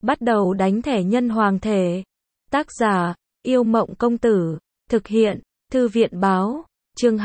Bắt đầu đánh thẻ nhân hoàng thể. Tác giả, Yêu Mộng Công Tử. Thực hiện, Thư viện Báo. Chương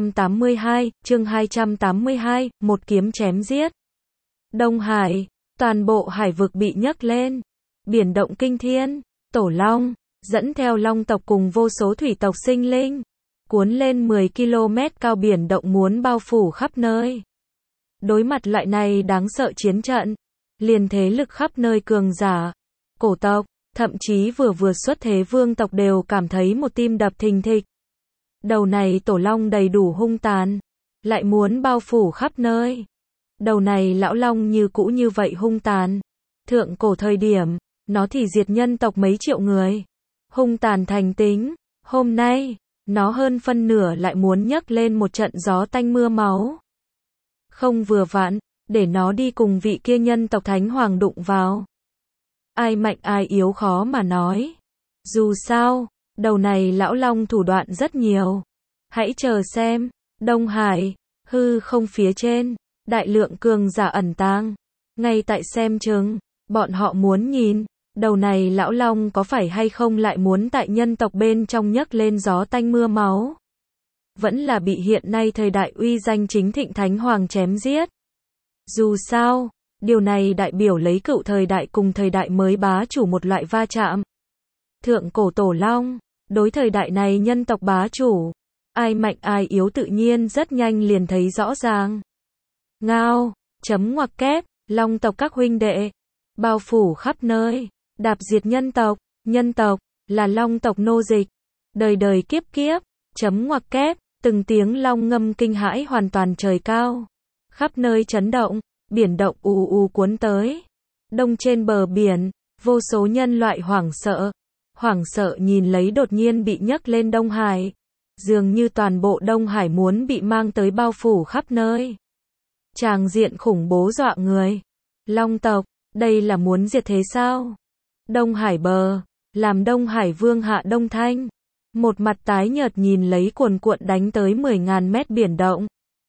282, một kiếm chém giết. Đông Hải, toàn bộ hải vực bị nhấc lên. Biển động kinh thiên, Tổ Long, dẫn theo long tộc cùng vô số thủy tộc sinh linh. Cuốn lên 10 km cao biển động muốn bao phủ khắp nơi. Đối mặt loại này đáng sợ chiến trận, liền thế lực khắp nơi cường giả, cổ tộc, thậm chí vừa xuất thế vương tộc đều cảm thấy một tim đập thình thịch. Đầu này tổ long đầy đủ hung tàn, lại muốn bao phủ khắp nơi. Đầu này lão long như cũ như vậy hung tàn. Thượng cổ thời điểm, nó thì diệt nhân tộc mấy triệu người. Hung tàn thành tính, hôm nay, nó hơn phân nửa lại muốn nhấc lên một trận gió tanh mưa máu. Không vừa vặn, để nó đi cùng vị kia nhân tộc thánh hoàng đụng vào. Ai mạnh ai yếu khó mà nói. Dù sao, đầu này lão long thủ đoạn rất nhiều. Hãy chờ xem, Đông Hải, hư không phía trên, đại lượng cường giả ẩn tàng. Ngay tại xem chừng, bọn họ muốn nhìn, đầu này lão long có phải hay không lại muốn tại nhân tộc bên trong nhấc lên gió tanh mưa máu. Vẫn là bị hiện nay thời đại uy danh chính thịnh thánh hoàng chém giết. Dù sao, điều này đại biểu lấy cựu thời đại cùng thời đại mới bá chủ một loại va chạm. Thượng cổ tổ long, đối thời đại này nhân tộc bá chủ, ai mạnh ai yếu tự nhiên rất nhanh liền thấy rõ ràng. Ngao, chấm ngoặc kép, long tộc các huynh đệ, bao phủ khắp nơi, đạp diệt nhân tộc, là long tộc nô dịch, đời đời kiếp kiếp, chấm ngoặc kép, từng tiếng long ngâm kinh hãi hoàn toàn trời cao. Khắp nơi chấn động, biển động ù ù cuốn tới. Đông trên bờ biển, vô số nhân loại hoảng sợ nhìn lấy đột nhiên bị nhấc lên Đông Hải. Dường như toàn bộ Đông Hải muốn bị mang tới bao phủ khắp nơi. Tràng diện khủng bố dọa người. Long tộc, đây là muốn diệt thế sao? Đông Hải bờ, làm Đông Hải vương hạ Đông Thanh. Một mặt tái nhợt nhìn lấy cuồn cuộn đánh tới 10.000 mét biển động.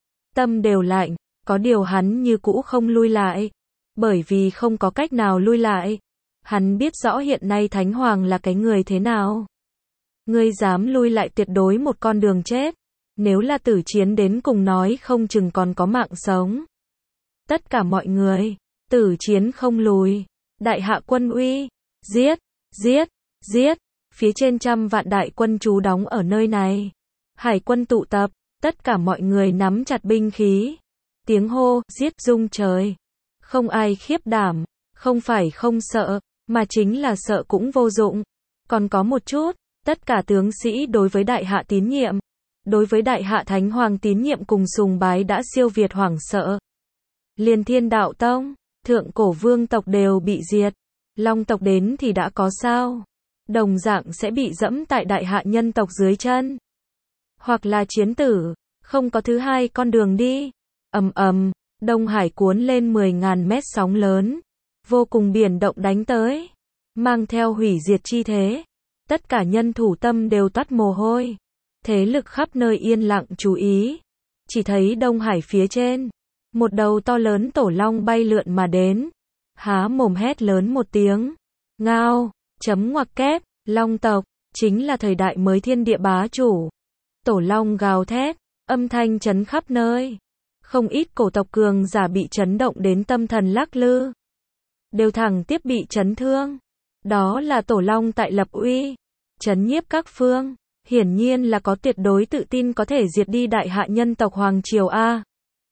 Tâm đều lạnh, có điều hắn như cũ không lui lại. Bởi vì không có cách nào lui lại. Hắn biết rõ hiện nay Thánh Hoàng là cái người thế nào. Ngươi dám lui lại tuyệt đối một con đường chết. Nếu là tử chiến đến cùng nói không chừng còn có mạng sống. Tất cả mọi người, tử chiến không lùi. Đại hạ quân uy, giết, giết, giết. Phía trên 100 vạn đại quân trú đóng ở nơi này. Hải quân tụ tập, tất cả mọi người nắm chặt binh khí. Tiếng hô, giết rung trời. Không ai khiếp đảm, không phải không sợ, mà chính là sợ cũng vô dụng. Còn có một chút, tất cả tướng sĩ đối với đại hạ tín nhiệm, đối với đại hạ thánh hoàng tín nhiệm cùng sùng bái đã siêu việt hoảng sợ. Liền Thiên Đạo Tông, thượng cổ vương tộc đều bị diệt. Long tộc đến thì đã có sao? Đồng dạng sẽ bị dẫm tại đại hạ nhân tộc dưới chân. Hoặc là chiến tử, không có thứ hai con đường đi. Ầm ầm, Đông Hải cuốn lên 10.000 mét sóng lớn. Vô cùng biển động đánh tới. Mang theo hủy diệt chi thế. Tất cả nhân thủ tâm đều toát mồ hôi. Thế lực khắp nơi yên lặng chú ý. Chỉ thấy Đông Hải phía trên. Một đầu to lớn tổ long bay lượn mà đến. Há mồm hét lớn một tiếng. Ngao, chấm ngoặc kép, long tộc, chính là thời đại mới thiên địa bá chủ. Tổ long gào thét, âm thanh chấn khắp nơi. Không ít cổ tộc cường giả bị chấn động đến tâm thần lắc lư. Đều thẳng tiếp bị chấn thương. Đó là tổ long tại lập uy. Chấn nhiếp các phương. Hiển nhiên là có tuyệt đối tự tin có thể diệt đi đại hạ nhân tộc Hoàng Triều A.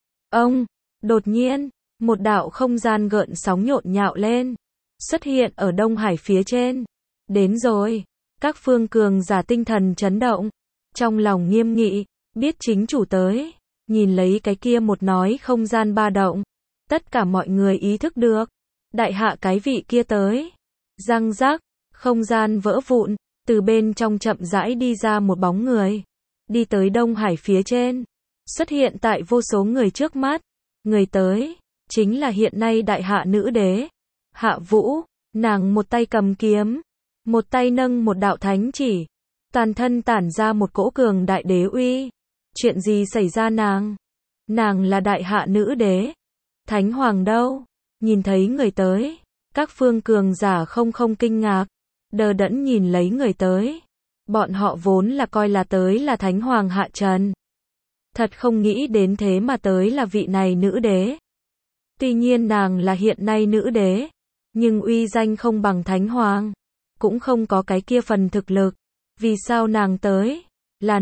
Đột nhiên, một đạo không gian gợn sóng nhộn nhạo lên. Xuất hiện ở Đông Hải phía trên. Đến rồi. Các phương cường giả tinh thần chấn động. Trong lòng nghiêm nghị, biết chính chủ tới. Nhìn lấy cái kia một nói không gian ba động. Tất cả mọi người ý thức được. Đại hạ cái vị kia tới. Răng rắc, không gian vỡ vụn. Từ bên trong chậm rãi đi ra một bóng người. Đi tới Đông Hải phía trên. Xuất hiện tại vô số người trước mắt. Người tới, chính là hiện nay đại hạ nữ đế. Hạ Vũ, nàng một tay cầm kiếm. Một tay nâng một đạo thánh chỉ. Toàn thân tản ra một cỗ cường đại đế uy. Chuyện gì xảy ra nàng? Nàng là đại hạ nữ đế. Thánh hoàng đâu? Nhìn thấy người tới. Các phương cường giả không kinh ngạc, đờ đẫn nhìn lấy người tới. Bọn họ vốn là coi là tới là Thánh Hoàng hạ trần. Thật không nghĩ đến thế mà tới là vị này nữ đế. Tuy nhiên nàng là hiện nay nữ đế, nhưng uy danh không bằng Thánh Hoàng, cũng không có cái kia phần thực lực. Vì sao nàng tới? Là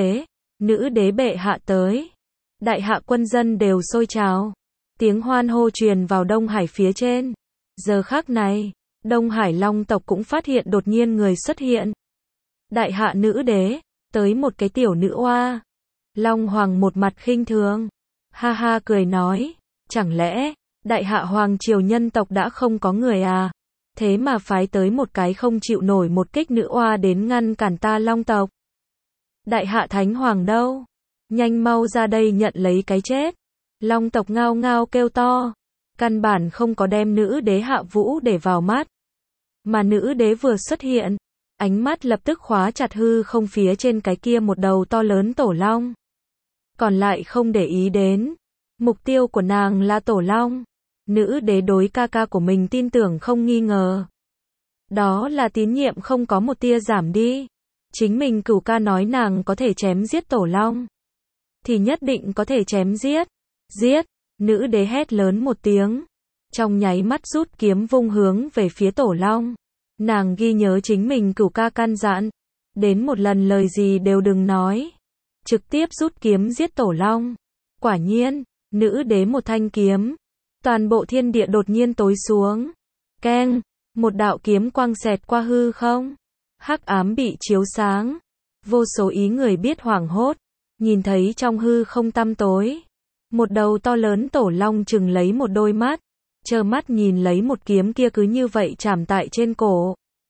nữ đế bệ hạ tới. Đại hạ quân dân đều sôi trào. Tiếng hoan hô truyền vào Đông Hải phía trên. Giờ khắc này, Đông Hải Long tộc cũng phát hiện đột nhiên người xuất hiện. Đại hạ nữ đế, tới một cái tiểu nữ oa. Long Hoàng một mặt khinh thường, ha ha cười nói, chẳng lẽ, đại hạ hoàng triều nhân tộc đã không có người à? Thế mà phái tới một cái không chịu nổi một kích nữ oa đến ngăn cản ta Long tộc. Đại hạ Thánh Hoàng đâu? Nhanh mau ra đây nhận lấy cái chết. Long tộc ngao ngao kêu to, căn bản không có đem nữ đế Hạ Vũ để vào mắt. Mà nữ đế vừa xuất hiện, ánh mắt lập tức khóa chặt hư không phía trên cái kia một đầu to lớn tổ long. Còn lại không để ý đến. Mục tiêu của nàng là tổ long. Nữ đế đối ca ca của mình tin tưởng không nghi ngờ. Đó là tín nhiệm không có một tia giảm đi. Chính mình cửu ca nói nàng có thể chém giết tổ long, thì nhất định có thể chém giết. Giết! Nữ đế hét lớn một tiếng. Trong nháy mắt rút kiếm vung hướng về phía tổ long. Nàng ghi nhớ chính mình cửu ca căn dặn. Đến một lần lời gì đều đừng nói. Trực tiếp rút kiếm giết tổ long. Quả nhiên, nữ đế một thanh kiếm. Toàn bộ thiên địa đột nhiên tối xuống. Keng! Một đạo kiếm quang xẹt qua hư không. Hắc ám bị chiếu sáng. Vô số ý người biết hoảng hốt. Nhìn thấy trong hư không tăm tối. Một đầu to lớn tổ long chừng lấy một đôi mắt. Trơ mắt nhìn lấy một kiếm kia cứ như vậy chạm tại trên cổ.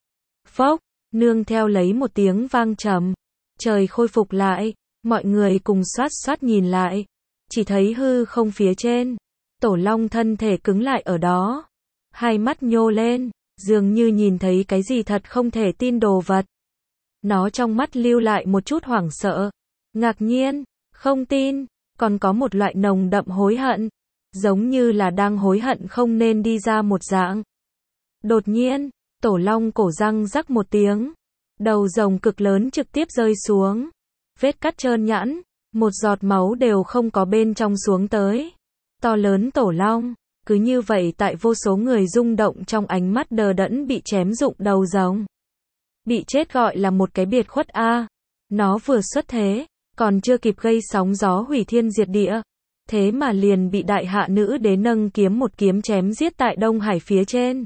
Phốc! Nương theo lấy một tiếng vang trầm. Trời khôi phục lại. Mọi người cùng xoát xoát nhìn lại. Chỉ thấy hư không phía trên. Tổ long thân thể cứng lại ở đó. Hai mắt nhô lên. Dường như nhìn thấy cái gì thật không thể tin đồ vật. Nó trong mắt lưu lại một chút hoảng sợ. Ngạc nhiên. Không tin. Còn có một loại nồng đậm hối hận. Giống như là đang hối hận không nên đi ra một dạng. Đột nhiên, tổ long cổ răng rắc một tiếng. Đầu rồng cực lớn trực tiếp rơi xuống. Vết cắt trơn nhẵn. Một giọt máu đều không có bên trong xuống tới. To lớn tổ long. Cứ như vậy tại vô số người rung động trong ánh mắt đờ đẫn bị chém rụng đầu rồng. Bị chết gọi là một cái biệt khuất a. Nó vừa xuất thế. Còn chưa kịp gây sóng gió hủy thiên diệt địa. Thế mà liền bị đại hạ nữ đế nâng kiếm một kiếm chém giết tại Đông Hải phía trên.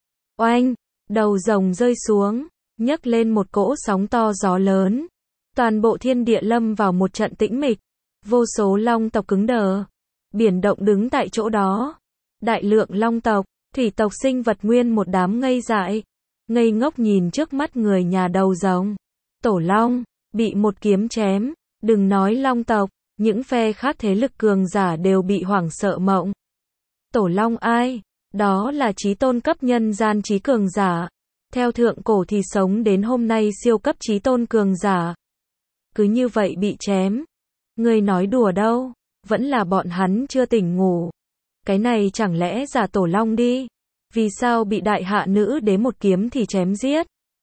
Oanh! Đầu rồng rơi xuống. Nhấc lên một cỗ sóng to gió lớn. Toàn bộ thiên địa lâm vào một trận tĩnh mịch. Vô số long tộc cứng đờ. Biển động đứng tại chỗ đó. Đại lượng long tộc, thủy tộc sinh vật nguyên một đám ngây dại. Ngây ngốc nhìn trước mắt người nhà đầu rồng. Tổ long, bị một kiếm chém. Đừng nói long tộc, những phe khác thế lực cường giả đều bị hoảng sợ mộng. Tổ long ai? Đó là chí tôn cấp nhân gian chí cường giả. Theo thượng cổ thì sống đến hôm nay siêu cấp chí tôn cường giả. Cứ như vậy bị chém. Người nói đùa đâu, vẫn là bọn hắn chưa tỉnh ngủ. Cái này chẳng lẽ giả tổ long đi? Vì sao bị đại hạ nữ đế một kiếm thì chém giết?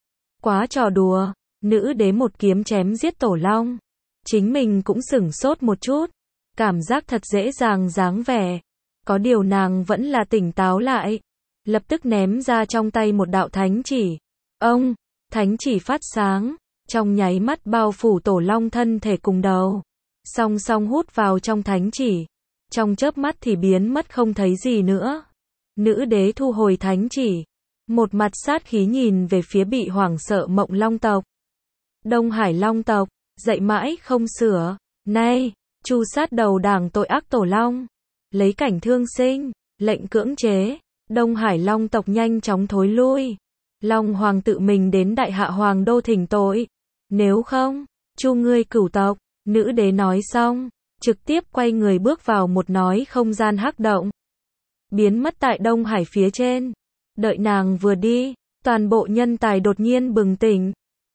Quá trò đùa, nữ đế một kiếm chém giết tổ long. Chính mình cũng sửng sốt một chút. Cảm giác thật dễ dàng dáng vẻ. Có điều nàng vẫn là tỉnh táo lại. Lập tức ném ra trong tay một đạo thánh chỉ. Ông, thánh chỉ phát sáng. Trong nháy mắt bao phủ tổ long thân thể cùng đầu. Song song hút vào trong thánh chỉ. Trong chớp mắt thì biến mất không thấy gì nữa. Nữ đế thu hồi thánh chỉ. Một mặt sát khí nhìn về phía bị hoảng sợ mộng long tộc. Đông Hải long tộc, dậy mãi không sửa. Nay, tru sát đầu đảng tội ác tổ long. Lấy cảnh thương sinh, lệnh cưỡng chế. Đông Hải long tộc nhanh chóng thối lui. Long hoàng tự mình đến đại hạ hoàng đô thỉnh tội. Nếu không, chu ngươi cửu tộc. Nữ đế nói xong, trực tiếp quay người bước vào một nói không gian hắc động. Biến mất tại Đông Hải phía trên. Đợi nàng vừa đi, toàn bộ nhân tài đột nhiên bừng tỉnh.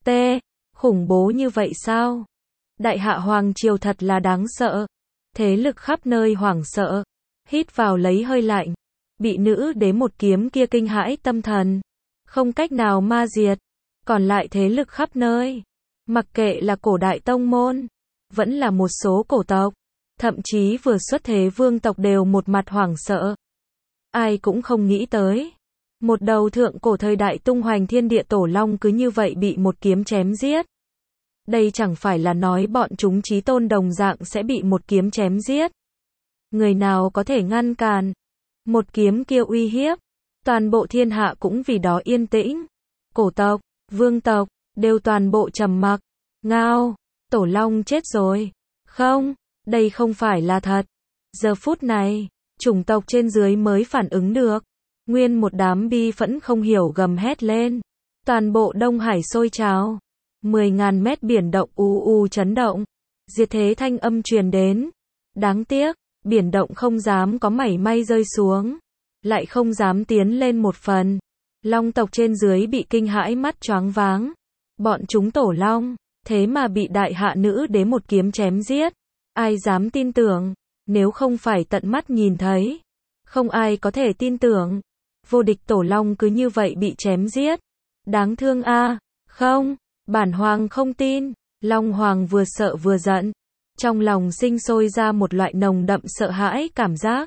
Khủng bố như vậy sao? Đại hạ hoàng triều thật là đáng sợ. Thế lực khắp nơi hoảng sợ. Hít vào lấy hơi lạnh. bị nữ đế một kiếm kia kinh hãi tâm thần, không cách nào ma diệt, còn lại thế lực khắp nơi, mặc kệ là cổ đại tông môn, vẫn là một số cổ tộc, thậm chí vừa xuất thế vương tộc đều một mặt hoảng sợ. Ai cũng không nghĩ tới, một đầu thượng cổ thời đại tung hoành thiên địa tổ long cứ như vậy bị một kiếm chém giết. Đây chẳng phải là nói bọn chúng chí tôn đồng dạng sẽ bị một kiếm chém giết. Người nào có thể ngăn cản? Một kiếm kia uy hiếp, toàn bộ thiên hạ cũng vì đó yên tĩnh. Cổ tộc, vương tộc, đều toàn bộ trầm mặc. Ngao, tổ long chết rồi. Không, đây không phải là thật. Giờ phút này, chủng tộc trên dưới mới phản ứng được. Nguyên một đám bi phẫn không hiểu gầm hét lên. Toàn bộ Đông Hải sôi trào. 10.000 mét biển động chấn động. Diệt thế thanh âm truyền đến. Đáng tiếc, biển động không dám có mảy may rơi xuống. Lại không dám tiến lên một phần. Long tộc trên dưới bị kinh hãi mắt choáng váng. Bọn chúng tổ long, thế mà bị đại hạ nữ đế một kiếm chém giết. Ai dám tin tưởng, nếu không phải tận mắt nhìn thấy. Không ai có thể tin tưởng. Vô địch tổ long cứ như vậy bị chém giết. Đáng thương a. Không, bản hoàng không tin. Long hoàng vừa sợ vừa giận. Trong lòng sinh sôi ra một loại nồng đậm sợ hãi cảm giác.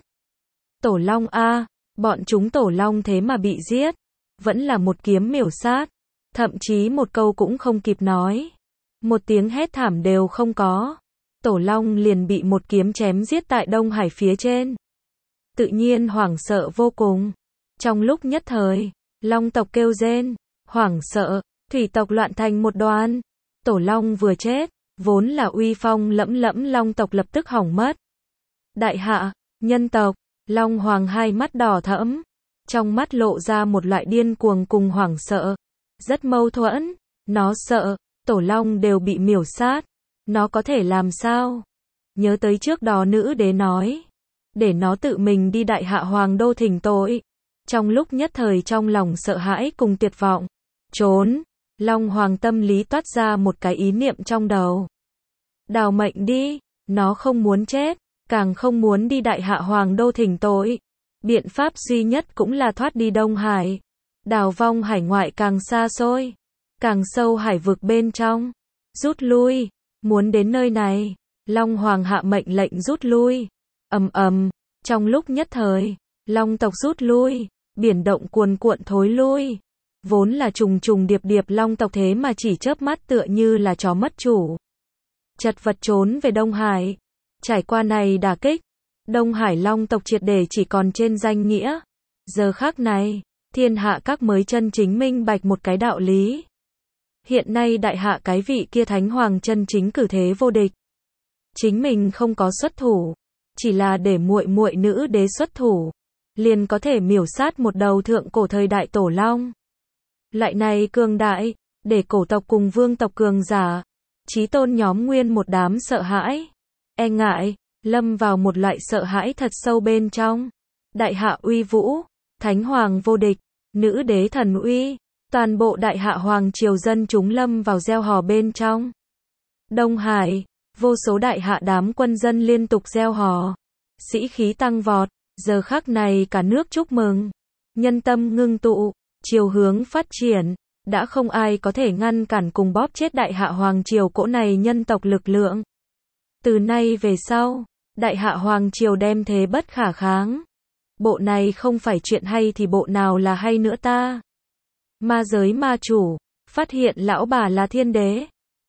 Tổ long a, bọn chúng tổ long thế mà bị giết. Vẫn là một kiếm miểu sát. Thậm chí một câu cũng không kịp nói. Một tiếng hét thảm đều không có. Tổ long liền bị một kiếm chém giết tại Đông Hải phía trên. Tự nhiên hoảng sợ vô cùng. Trong lúc nhất thời, long tộc kêu rên, hoảng sợ, thủy tộc loạn thành một đoàn. Tổ long vừa chết, vốn là uy phong lẫm lẫm long tộc lập tức hỏng mất. Đại hạ, nhân tộc, long hoàng hai mắt đỏ thẫm, trong mắt lộ ra một loại điên cuồng cùng hoảng sợ. Rất mâu thuẫn, nó sợ, tổ long đều bị miểu sát. Nó có thể làm sao? Nhớ tới trước đó nữ đế nói, để nó tự mình đi đại hạ hoàng đô thỉnh tội. Trong lúc nhất thời trong lòng sợ hãi cùng tuyệt vọng, trốn, long hoàng tâm lý toát ra một cái ý niệm trong đầu. Đào mệnh đi, nó không muốn chết, càng không muốn đi đại hạ hoàng đô thỉnh tội. Biện pháp duy nhất cũng là thoát đi Đông Hải. Đào vong hải ngoại càng xa xôi, càng sâu hải vực bên trong. Rút lui, muốn đến nơi này, long hoàng hạ mệnh lệnh rút lui. Ầm ầm, trong lúc nhất thời, long tộc rút lui, biển động cuồn cuộn thối lui. Vốn là trùng trùng điệp điệp long tộc thế mà chỉ chớp mắt tựa như là chó mất chủ. Chật vật trốn về Đông Hải. Trải qua này đả kích, Đông Hải long tộc triệt để chỉ còn trên danh nghĩa. Giờ khắc này, thiên hạ các mới chân chính minh bạch một cái đạo lý. Hiện nay đại hạ cái vị kia thánh hoàng chân chính cử thế vô địch. Chính mình không có xuất thủ, chỉ là để muội muội nữ đế xuất thủ, liền có thể miểu sát một đầu thượng cổ thời đại tổ long. Loại này cường đại, để cổ tộc cùng vương tộc cường giả, chí tôn nhóm nguyên một đám sợ hãi, e ngại, lâm vào một loại sợ hãi thật sâu bên trong. Đại hạ uy vũ, thánh hoàng vô địch, nữ đế thần uy, toàn bộ đại hạ hoàng triều dân chúng lâm vào gieo hò bên trong. Đông Hải, vô số đại hạ đám quân dân liên tục gieo hò, sĩ khí tăng vọt, giờ khắc này cả nước chúc mừng, nhân tâm ngưng tụ, chiều hướng phát triển, đã không ai có thể ngăn cản cùng bóp chết đại hạ hoàng triều cỗ này nhân tộc lực lượng. Từ nay về sau, đại hạ hoàng triều đem thế bất khả kháng. Bộ này không phải chuyện hay thì bộ nào là hay nữa ta? Ma giới ma chủ, phát hiện lão bà là thiên đế.